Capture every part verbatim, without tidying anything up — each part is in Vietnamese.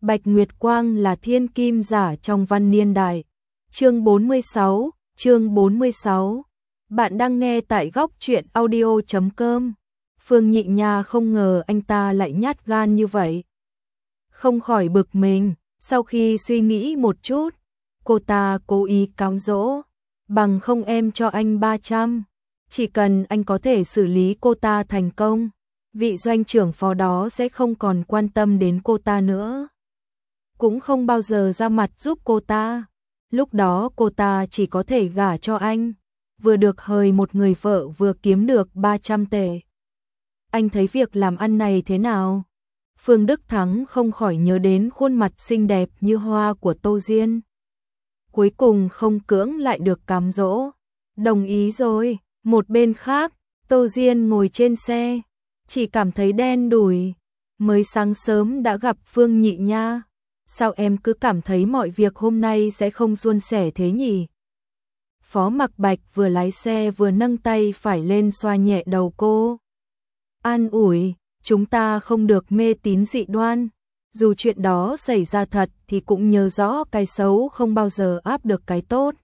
Bạch Nguyệt Quang là thiên kim giả trong văn niên đại. Chương bốn mươi sáu, chương bốn mươi sáu. Bạn đang nghe tại góc truyện audio chấm com. Phương Nhị Nha không ngờ anh ta lại nhát gan như vậy. Không khỏi bực mình, sau khi suy nghĩ một chút, cô ta cố ý cám dỗ, bằng không em cho anh ba trăm, chỉ cần anh có thể xử lý cô ta thành công, vị doanh trưởng phó đó sẽ không còn quan tâm đến cô ta nữa, cũng không bao giờ ra mặt giúp cô ta. Lúc đó cô ta chỉ có thể gả cho anh, vừa được hời một người vợ vừa kiếm được ba trăm tệ. Anh thấy việc làm ăn này thế nào? Phương Đức Thắng không khỏi nhớ đến khuôn mặt xinh đẹp như hoa của Tô Diên. Cuối cùng không cưỡng lại được cám dỗ. Đồng ý rồi. Một bên khác, Tô Diên ngồi trên xe, chỉ cảm thấy đen đủi. Mới sáng sớm đã gặp Phương Nhị Nha. Sao em cứ cảm thấy mọi việc hôm nay sẽ không suôn sẻ thế nhỉ? Phó Mặc Bạch vừa lái xe vừa nâng tay phải lên xoa nhẹ đầu cô. An ủi, chúng ta không được mê tín dị đoan. Dù chuyện đó xảy ra thật thì cũng nhớ rõ cái xấu không bao giờ áp được cái tốt.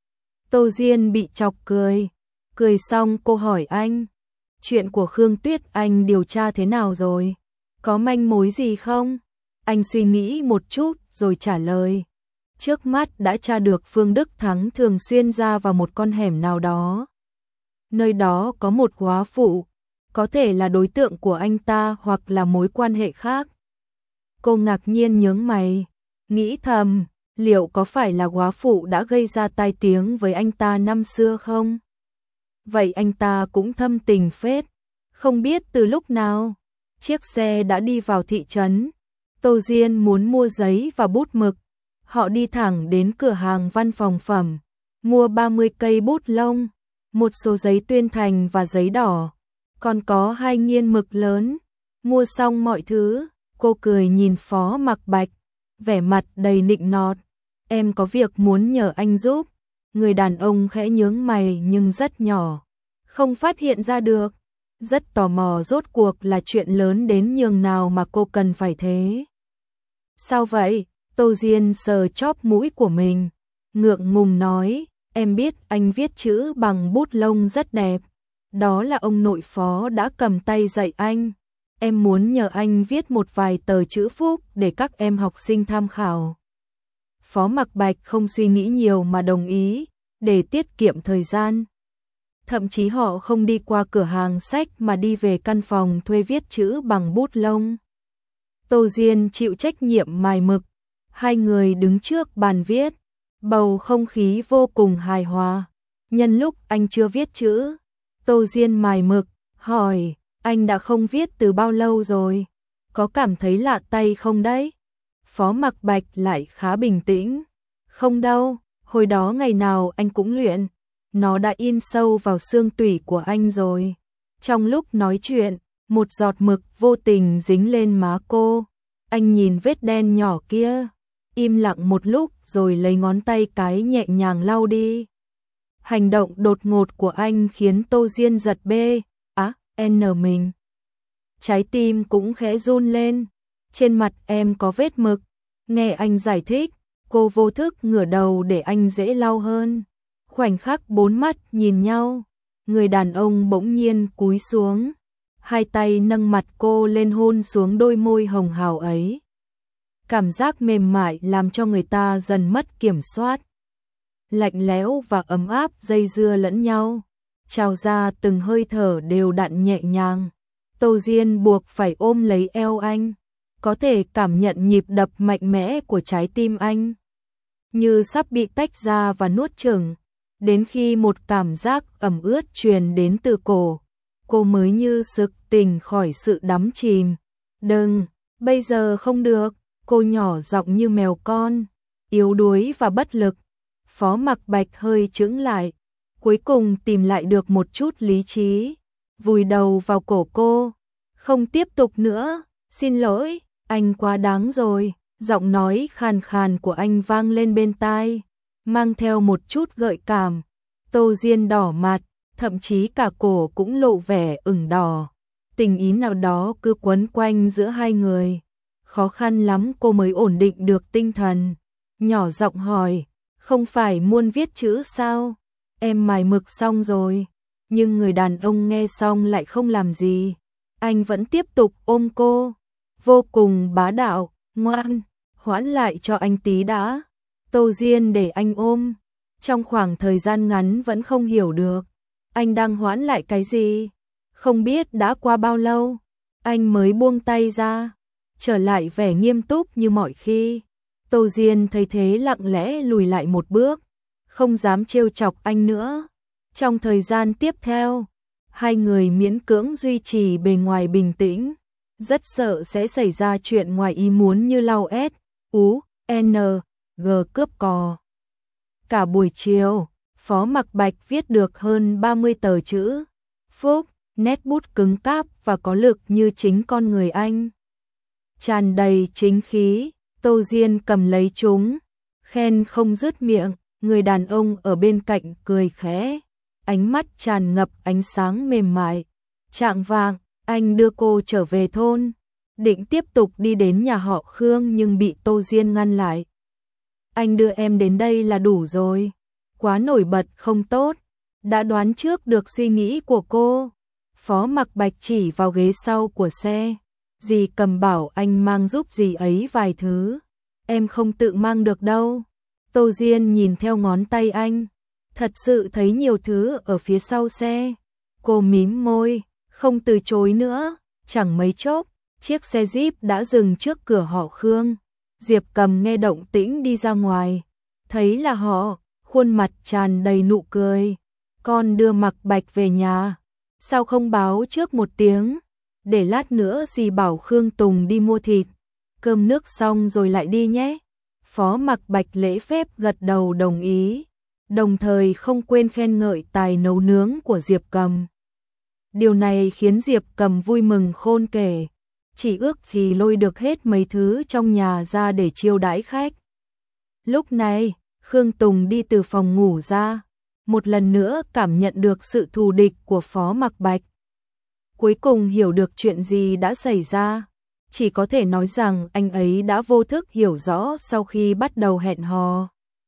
Tô Diên bị chọc cười. Cười xong cô hỏi anh. Chuyện của Khương Tuyết anh điều tra thế nào rồi? Có manh mối gì không? Anh suy nghĩ một chút rồi trả lời. Trước mắt đã tra được Phương Đức Thắng thường xuyên ra vào một con hẻm nào đó. Nơi đó có một góa phụ, có thể là đối tượng của anh ta hoặc là mối quan hệ khác. Cô ngạc nhiên nhướng mày, nghĩ thầm, liệu có phải là góa phụ đã gây ra tai tiếng với anh ta năm xưa không? Vậy anh ta cũng thâm tình phết, không biết từ lúc nào, chiếc xe đã đi vào thị trấn. Tô Diên muốn mua giấy và bút mực, họ đi thẳng đến cửa hàng văn phòng phẩm, mua ba mươi cây bút lông, một số giấy tuyên thành và giấy đỏ, còn có hai nghiên mực lớn. Mua xong mọi thứ, cô cười nhìn Phó Mặc Bạch, vẻ mặt đầy nịnh nọt. Em có việc muốn nhờ anh giúp. Người đàn ông khẽ nhướng mày nhưng rất nhỏ, không phát hiện ra được. Rất tò mò rốt cuộc là chuyện lớn đến nhường nào mà cô cần phải thế. Sao vậy? Tô Diên sờ chóp mũi của mình, ngượng ngùng nói, em biết anh viết chữ bằng bút lông rất đẹp. Đó là ông nội Phó đã cầm tay dạy anh. Em muốn nhờ anh viết một vài tờ chữ phúc để các em học sinh tham khảo. Phó Mặc Bạch không suy nghĩ nhiều mà đồng ý, để tiết kiệm thời gian. Thậm chí họ không đi qua cửa hàng sách mà đi về căn phòng thuê viết chữ bằng bút lông. Tô Diên chịu trách nhiệm mài mực, hai người đứng trước bàn viết, bầu không khí vô cùng hài hòa. Nhân lúc anh chưa viết chữ, Tô Diên mài mực, hỏi, anh đã không viết từ bao lâu rồi? Có cảm thấy lạ tay không đấy? Phó Mặc Bạch lại khá bình tĩnh. Không đâu, hồi đó ngày nào anh cũng luyện. Nó đã in sâu vào xương tủy của anh rồi. Trong lúc nói chuyện, một giọt mực vô tình dính lên má cô. Anh nhìn vết đen nhỏ kia, im lặng một lúc rồi lấy ngón tay cái nhẹ nhàng lau đi. Hành động đột ngột của anh khiến Tô Diên giật bê, á, n mình. Trái tim cũng khẽ run lên. Trên mặt em có vết mực. Nghe anh giải thích, cô vô thức ngửa đầu để anh dễ lau hơn. Khoảnh khắc bốn mắt nhìn nhau, người đàn ông bỗng nhiên cúi xuống, hai tay nâng mặt cô lên hôn xuống đôi môi hồng hào ấy. Cảm giác mềm mại làm cho người ta dần mất kiểm soát. Lạnh lẽo và ấm áp dây dưa lẫn nhau, trào ra từng hơi thở đều đặn nhẹ nhàng. Tô Diên buộc phải ôm lấy eo anh, có thể cảm nhận nhịp đập mạnh mẽ của trái tim anh, như sắp bị tách ra và nuốt chửng. Đến khi một cảm giác ẩm ướt truyền đến từ cổ, cô mới như sực tỉnh khỏi sự đắm chìm. Đừng, bây giờ không được, cô nhỏ giọng như mèo con, yếu đuối và bất lực. Phó Mặc Bạch hơi chững lại, cuối cùng tìm lại được một chút lý trí, vùi đầu vào cổ cô. Không tiếp tục nữa, xin lỗi, anh quá đáng rồi. Giọng nói khàn khàn của anh vang lên bên tai, mang theo một chút gợi cảm. Tô Diên đỏ mặt, thậm chí cả cổ cũng lộ vẻ ửng đỏ. Tình ý nào đó cứ quấn quanh giữa hai người. khó khăn lắm cô mới ổn định được tinh thần. Nhỏ giọng hỏi, không phải muốn viết chữ sao? Em mài mực xong rồi. Nhưng người đàn ông nghe xong lại không làm gì. Anh vẫn tiếp tục ôm cô. Vô cùng bá đạo, ngoan, hoãn lại cho anh tí đã. Tô Diên để anh ôm. Trong khoảng thời gian ngắn vẫn không hiểu được. Anh đang hoãn lại cái gì? Không biết đã qua bao lâu. Anh mới buông tay ra. Trở lại vẻ nghiêm túc như mọi khi. Tô Diên thấy thế lặng lẽ lùi lại một bước. Không dám trêu chọc anh nữa. Trong thời gian tiếp theo, hai người miễn cưỡng duy trì bề ngoài bình tĩnh. Rất sợ sẽ xảy ra chuyện ngoài ý muốn như lau S, U, N, G cướp cò. Cả buổi chiều, Phó Mặc Bạch viết được hơn ba mươi tờ chữ. Phúc, nét bút cứng cáp và có lực như chính con người anh. Tràn đầy chính khí, Tô Diên cầm lấy chúng, khen không dứt miệng, người đàn ông ở bên cạnh cười khẽ, ánh mắt tràn ngập ánh sáng mềm mại. Chạng vạng, anh đưa cô trở về thôn, định tiếp tục đi đến nhà họ Khương nhưng bị Tô Diên ngăn lại. Anh đưa em đến đây là đủ rồi, quá nổi bật không tốt, đã đoán trước được suy nghĩ của cô. Phó Mặc Bạch chỉ vào ghế sau của xe, dì Cầm bảo anh mang giúp dì ấy vài thứ, em không tự mang được đâu. Tô Diên nhìn theo ngón tay anh, thật sự thấy nhiều thứ ở phía sau xe. Cô mím môi, không từ chối nữa, chẳng mấy chốc, chiếc xe Jeep đã dừng trước cửa họ Khương. Diệp Cầm nghe động tĩnh đi ra ngoài, thấy là họ, khuôn mặt tràn đầy nụ cười. Con đưa Mặc Bạch về nhà, sao không báo trước một tiếng, để lát nữa dì bảo Khương Tùng đi mua thịt, cơm nước xong rồi lại đi nhé. Phó Mặc Bạch lễ phép gật đầu đồng ý, đồng thời không quên khen ngợi tài nấu nướng của Diệp Cầm. Điều này khiến Diệp Cầm vui mừng khôn kể, chỉ ước gì lôi được hết mấy thứ trong nhà ra để chiêu đãi khách. Lúc này, Khương Tùng đi từ phòng ngủ ra, một lần nữa cảm nhận được sự thù địch của Phó Mặc Bạch. Cuối cùng hiểu được chuyện gì đã xảy ra, chỉ có thể nói rằng anh ấy đã vô thức hiểu rõ sau khi bắt đầu hẹn hò.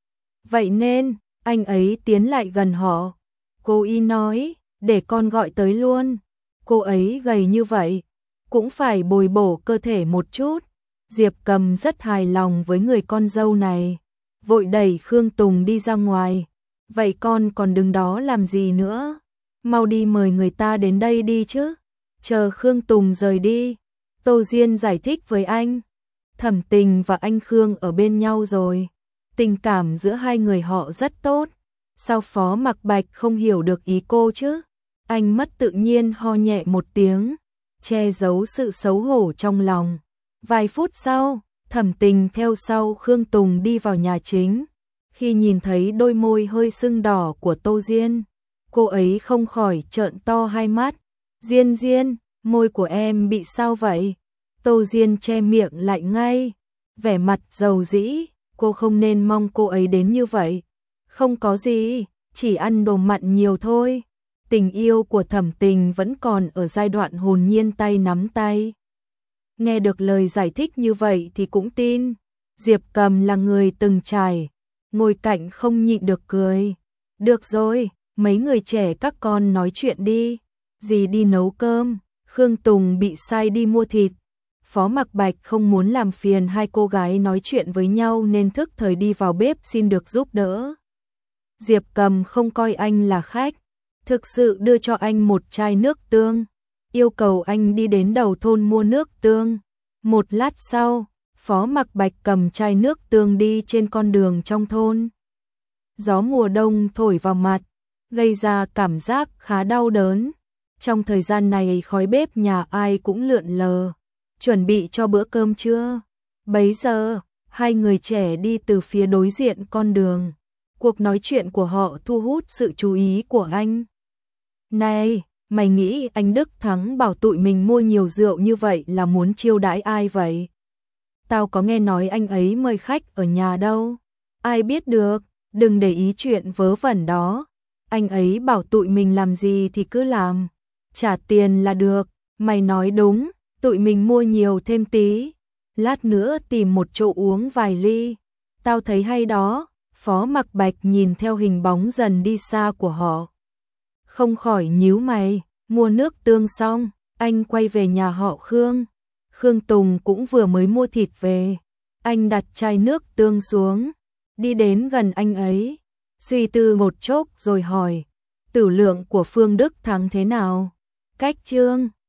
Vậy nên, anh ấy tiến lại gần họ. Cô y nói, để con gọi tới luôn. Cô ấy gầy như vậy, cũng phải bồi bổ cơ thể một chút. Diệp Cầm rất hài lòng với người con dâu này, vội đẩy Khương Tùng đi ra ngoài. Vậy con còn đứng đó làm gì nữa? Mau đi mời người ta đến đây đi chứ. Chờ Khương Tùng rời đi, Tô Diên giải thích với anh. Thẩm Tình và anh Khương ở bên nhau rồi, tình cảm giữa hai người họ rất tốt. Sao Phó Mặc Bạch không hiểu được ý cô chứ? Anh mất tự nhiên ho nhẹ một tiếng, che giấu sự xấu hổ trong lòng. Vài phút sau, Thẩm Tình theo sau Khương Tùng đi vào nhà chính. Khi nhìn thấy đôi môi hơi sưng đỏ của Tô Diên, cô ấy không khỏi trợn to hai mắt. Diên Diên, môi của em bị sao vậy? Tô Diên che miệng lại ngay, vẻ mặt dầu dĩ, cô không nên mong cô ấy đến như vậy. Không có gì, chỉ ăn đồ mặn nhiều thôi. Tình yêu của Thẩm Tình vẫn còn ở giai đoạn hồn nhiên tay nắm tay. Nghe được lời giải thích như vậy thì cũng tin. Diệp Cầm là người từng trải, ngồi cạnh không nhịn được cười. Được rồi, mấy người trẻ các con nói chuyện đi. Dì đi nấu cơm, Khương Tùng bị sai đi mua thịt. Phó Mặc Bạch không muốn làm phiền hai cô gái nói chuyện với nhau nên thức thời đi vào bếp xin được giúp đỡ. Diệp Cầm không coi anh là khách, thực sự đưa cho anh một chai nước tương, yêu cầu anh đi đến đầu thôn mua nước tương. Một lát sau, Phó Mặc Bạch cầm chai nước tương đi trên con đường trong thôn. Gió mùa đông thổi vào mặt, gây ra cảm giác khá đau đớn. Trong thời gian này khói bếp nhà ai cũng lượn lờ, chuẩn bị cho bữa cơm trưa. Bấy giờ, hai người trẻ đi từ phía đối diện con đường. Cuộc nói chuyện của họ thu hút sự chú ý của anh. Này, mày nghĩ anh Đức Thắng bảo tụi mình mua nhiều rượu như vậy là muốn chiêu đãi ai vậy? Tao có nghe nói anh ấy mời khách ở nhà đâu. Ai biết được, đừng để ý chuyện vớ vẩn đó. Anh ấy bảo tụi mình làm gì thì cứ làm, trả tiền là được. Mày nói đúng, tụi mình mua nhiều thêm tí. lát nữa tìm một chỗ uống vài ly. Tao thấy hay đó. Phó Mặc Bạch nhìn theo hình bóng dần đi xa của họ, không khỏi nhíu mày. Mua nước tương xong, anh quay về nhà họ Khương. Khương Tùng cũng vừa mới mua thịt về. Anh đặt chai nước tương xuống, đi đến gần anh ấy, suy tư một chốc rồi hỏi, tử lượng của Phương Đức Thắng thế nào? Cách Trương